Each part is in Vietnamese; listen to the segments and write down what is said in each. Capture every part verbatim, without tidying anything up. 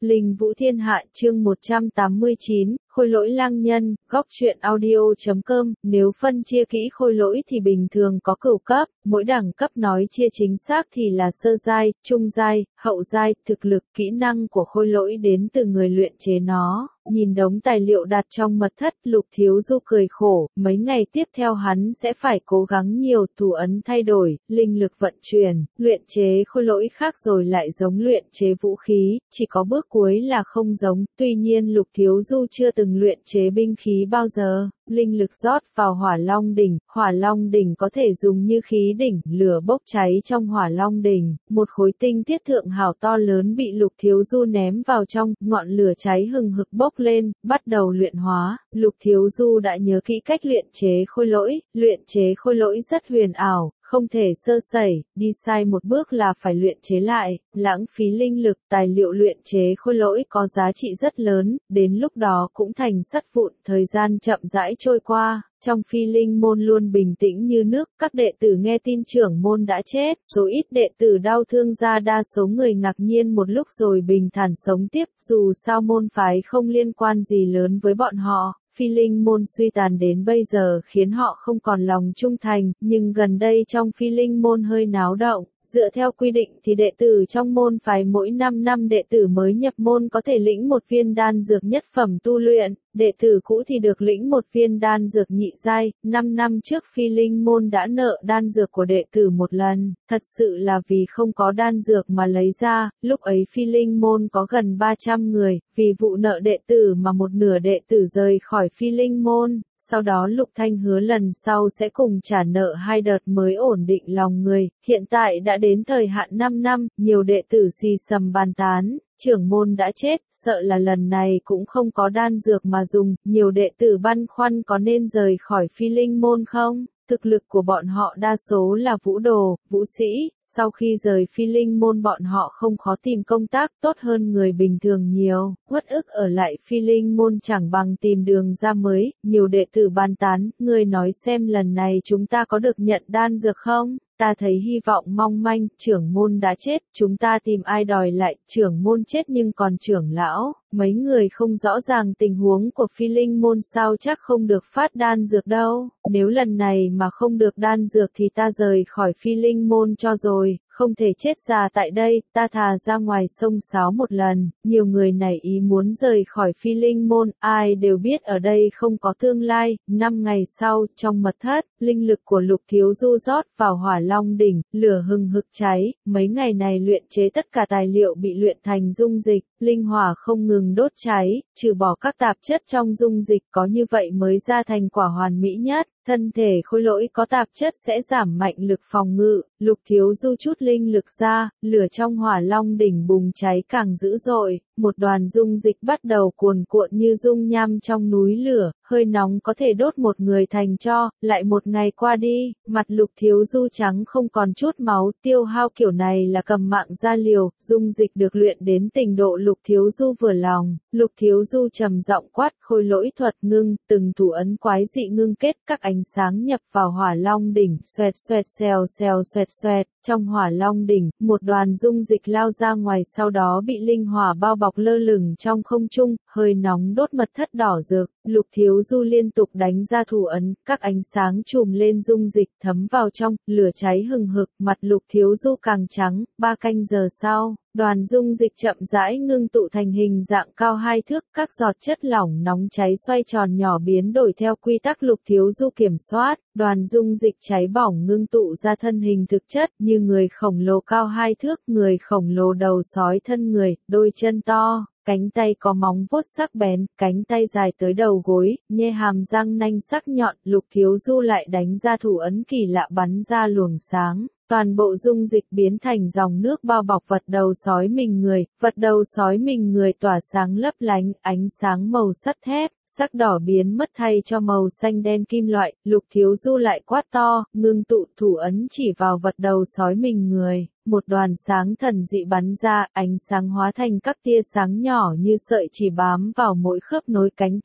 Linh Vũ Thiên Hạ chương một trăm tám mươi chín, Khôi Lỗi Lang Nhân, góc truyện audio.com, nếu phân chia kỹ khôi lỗi thì bình thường có cửu cấp, mỗi đẳng cấp nói chia chính xác thì là sơ giai, trung giai, hậu giai, thực lực, kỹ năng của khôi lỗi đến từ người luyện chế nó. Nhìn đống tài liệu đặt trong mật thất, Lục Thiếu Du cười khổ, mấy ngày tiếp theo hắn sẽ phải cố gắng nhiều, thủ ấn thay đổi, linh lực vận chuyển, luyện chế khôi lỗi khác rồi lại giống luyện chế vũ khí, chỉ có bước cuối là không giống, tuy nhiên Lục Thiếu Du chưa từng luyện chế binh khí bao giờ. Linh lực rót vào Hỏa Long đỉnh, Hỏa Long đỉnh có thể dùng như khí đỉnh, lửa bốc cháy trong Hỏa Long đỉnh, một khối tinh thiết thượng hảo to lớn bị Lục Thiếu Du ném vào trong, ngọn lửa cháy hừng hực bốc lên, bắt đầu luyện hóa. Lục Thiếu Du đã nhớ kỹ cách luyện chế khôi lỗi, luyện chế khôi lỗi rất huyền ảo, không thể sơ sẩy, đi sai một bước là phải luyện chế lại, lãng phí linh lực, tài liệu luyện chế khôi lỗi có giá trị rất lớn, đến lúc đó cũng thành sắt vụn, thời gian chậm rãi trôi qua. Trong Phi Linh môn luôn bình tĩnh như nước, các đệ tử nghe tin trưởng môn đã chết, số ít đệ tử đau thương ra, đa số người ngạc nhiên một lúc rồi bình thản sống tiếp, dù sao môn phái không liên quan gì lớn với bọn họ. Phi Linh môn suy tàn đến bây giờ khiến họ không còn lòng trung thành, nhưng gần đây trong Phi Linh môn hơi náo động. Dựa theo quy định thì đệ tử trong môn phái mỗi năm năm đệ tử mới nhập môn có thể lĩnh một viên đan dược nhất phẩm tu luyện, đệ tử cũ thì được lĩnh một viên đan dược nhị giai. Năm năm trước Phi Linh môn đã nợ đan dược của đệ tử một lần, thật sự là vì không có đan dược mà lấy ra, lúc ấy Phi Linh môn có gần ba trăm người, vì vụ nợ đệ tử mà một nửa đệ tử rời khỏi Phi Linh môn. Sau đó Lục Thanh hứa lần sau sẽ cùng trả nợ hai đợt mới ổn định lòng người, hiện tại đã đến thời hạn năm năm, nhiều đệ tử xì xầm bàn tán, trưởng môn đã chết, sợ là lần này cũng không có đan dược mà dùng, nhiều đệ tử băn khoăn có nên rời khỏi Phi Linh môn không? Thực lực của bọn họ đa số là vũ đồ, vũ sĩ, sau khi rời Phi Linh môn bọn họ không khó tìm công tác tốt hơn người bình thường nhiều, uất ức ở lại Phi Linh môn chẳng bằng tìm đường ra mới, nhiều đệ tử bàn tán, người nói xem lần này chúng ta có được nhận đan dược không? Ta thấy hy vọng mong manh, trưởng môn đã chết, chúng ta tìm ai đòi lại, trưởng môn chết nhưng còn trưởng lão, mấy người không rõ ràng tình huống của Phi Linh môn sao chắc không được phát đan dược đâu, nếu lần này mà không được đan dược thì ta rời khỏi Phi Linh môn cho rồi, không thể chết già tại đây, ta thà ra ngoài sông sáo một lần, nhiều người nảy ý muốn rời khỏi Phi Linh môn, ai đều biết ở đây không có tương lai. Năm ngày sau, trong mật thất, linh lực của Lục Thiếu Du rót vào Hỏa Long đỉnh, lửa hừng hực cháy, mấy ngày này luyện chế tất cả tài liệu bị luyện thành dung dịch, linh hỏa không ngừng đốt cháy, trừ bỏ các tạp chất trong dung dịch có như vậy mới ra thành quả hoàn mỹ nhất. Thân thể khôi lỗi có tạp chất sẽ giảm mạnh lực phòng ngự, Lục Thiếu Du chút linh lực ra, lửa trong Hỏa Long đỉnh bùng cháy càng dữ dội, một đoàn dung dịch bắt đầu cuồn cuộn như dung nham trong núi lửa, hơi nóng có thể đốt một người thành tro. Lại một ngày qua đi, mặt Lục Thiếu Du trắng không còn chút máu, tiêu hao kiểu này là cầm mạng ra liều, dung dịch được luyện đến trình độ Lục Thiếu Du vừa lòng. Lục Thiếu Du trầm giọng quát, khôi lỗi thuật ngưng, từng thủ ấn quái dị ngưng kết, các ánh sáng nhập vào Hỏa Long đỉnh, xoẹt xoẹt xèo xèo xoẹt xoẹt, trong Hỏa Long đỉnh, một đoàn dung dịch lao ra ngoài, sau đó bị linh hỏa bao bọc lơ lửng trong không trung, hơi nóng đốt mật thất đỏ rực. Lục Thiếu Du liên tục đánh ra thủ ấn, các ánh sáng trùm lên dung dịch thấm vào trong, lửa cháy hừng hực, mặt Lục Thiếu Du càng trắng. Ba canh giờ sau, đoàn dung dịch chậm rãi ngưng tụ thành hình dạng cao hai thước, các giọt chất lỏng nóng cháy xoay tròn nhỏ biến đổi theo quy tắc Lục Thiếu Du kiểm soát, đoàn dung dịch cháy bỏng ngưng tụ ra thân hình thực chất như người khổng lồ cao hai thước, người khổng lồ đầu sói thân người, đôi chân to, cánh tay có móng vuốt sắc bén, cánh tay dài tới đầu gối, nhe hàm răng nanh sắc nhọn. Lục Thiếu Du lại đánh ra thủ ấn kỳ lạ bắn ra luồng sáng. Toàn bộ dung dịch biến thành dòng nước bao bọc vật đầu sói mình người, vật đầu sói mình người tỏa sáng lấp lánh, ánh sáng màu sắt thép, sắc đỏ biến mất thay cho màu xanh đen kim loại. Lục Thiếu Du lại quát to, ngưng tụ thủ ấn chỉ vào vật đầu sói mình người, một đoàn sáng thần dị bắn ra, ánh sáng hóa thành các tia sáng nhỏ như sợi chỉ bám vào mỗi khớp nối cánh tay,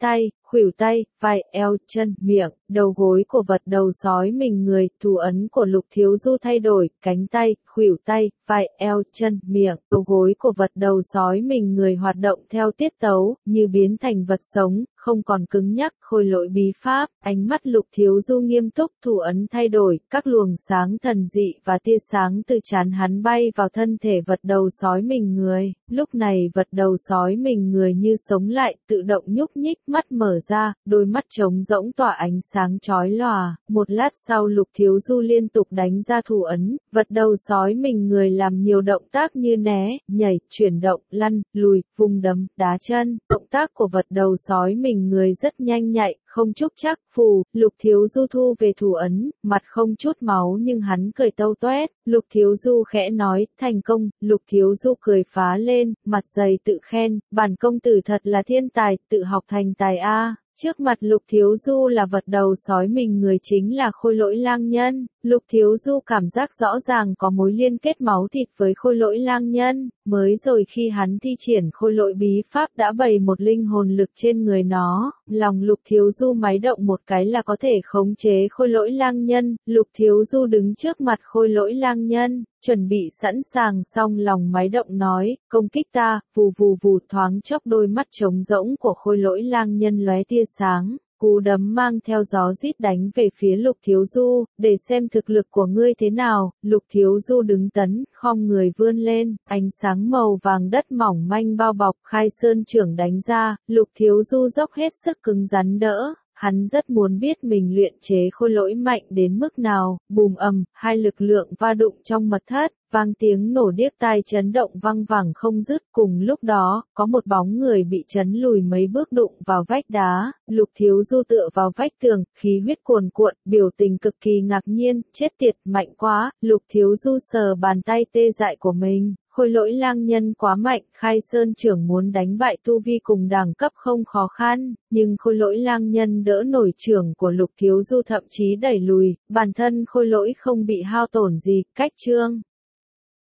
khuỷu tay, vai, eo, chân, miệng, đầu gối của vật đầu sói mình người, thủ ấn của Lục Thiếu Du thay đổi, cánh tay, khuỷu tay, vai, eo, chân, miệng, đầu gối của vật đầu sói mình người hoạt động theo tiết tấu, như biến thành vật sống, không còn cứng nhắc, khôi lỗi bí pháp, ánh mắt Lục Thiếu Du nghiêm túc, thủ ấn thay đổi, các luồng sáng thần dị và tia sáng từ trán hắn bay vào thân thể vật đầu sói mình người. Lúc này vật đầu sói mình người như sống lại, tự động nhúc nhích, mắt mở ra, đôi mắt trống rỗng tỏa ánh sáng chói lòa. Một lát sau Lục Thiếu Du liên tục đánh ra thủ ấn, vật đầu sói mình người làm nhiều động tác như né, nhảy, chuyển động, lăn, lùi, vung đấm, đá chân. Động tác của vật đầu sói mình người rất nhanh nhạy, không trúc chắc, phù. Lục Thiếu Du thu về thủ ấn, mặt không chút máu nhưng hắn cười tâu toét. Lục Thiếu Du khẽ nói, thành công. Lục Thiếu Du cười phá lên, mặt dày tự khen, bản công tử thật là thiên tài, tự học thành tài a. Trước mặt Lục Thiếu Du là vật đầu sói mình người chính là khôi lỗi lang nhân. Lục Thiếu Du cảm giác rõ ràng có mối liên kết máu thịt với khôi lỗi lang nhân. Mới rồi khi hắn thi triển khôi lỗi bí pháp đã bày một linh hồn lực trên người nó. Lòng Lục Thiếu Du máy động một cái là có thể khống chế khôi lỗi lang nhân. Lục Thiếu Du đứng trước mặt khôi lỗi lang nhân, chuẩn bị sẵn sàng xong lòng máy động nói, công kích ta, vù vù vù. Thoáng chốc đôi mắt trống rỗng của khôi lỗi lang nhân lóe tia sáng. Cú đấm mang theo gió rít đánh về phía Lục Thiếu Du, để xem thực lực của ngươi thế nào. Lục Thiếu Du đứng tấn, khom người vươn lên, ánh sáng màu vàng đất mỏng manh bao bọc, khai sơn trưởng đánh ra. Lục Thiếu Du dốc hết sức cứng rắn đỡ. Hắn rất muốn biết mình luyện chế khôi lỗi mạnh đến mức nào. Bùm ầm, hai lực lượng va đụng trong mật thất, vang tiếng nổ điếc tai chấn động văng vẳng không dứt. Cùng lúc đó, có một bóng người bị chấn lùi mấy bước đụng vào vách đá. Lục Thiếu Du tựa vào vách tường, khí huyết cuồn cuộn, biểu tình cực kỳ ngạc nhiên, chết tiệt, mạnh quá. Lục Thiếu Du sờ bàn tay tê dại của mình. Khôi lỗi lang nhân quá mạnh, khai sơn trưởng muốn đánh bại tu vi cùng đẳng cấp không khó khăn, nhưng khôi lỗi lang nhân đỡ nổi trưởng của Lục Thiếu Du thậm chí đẩy lùi, bản thân khôi lỗi không bị hao tổn gì. Cách chương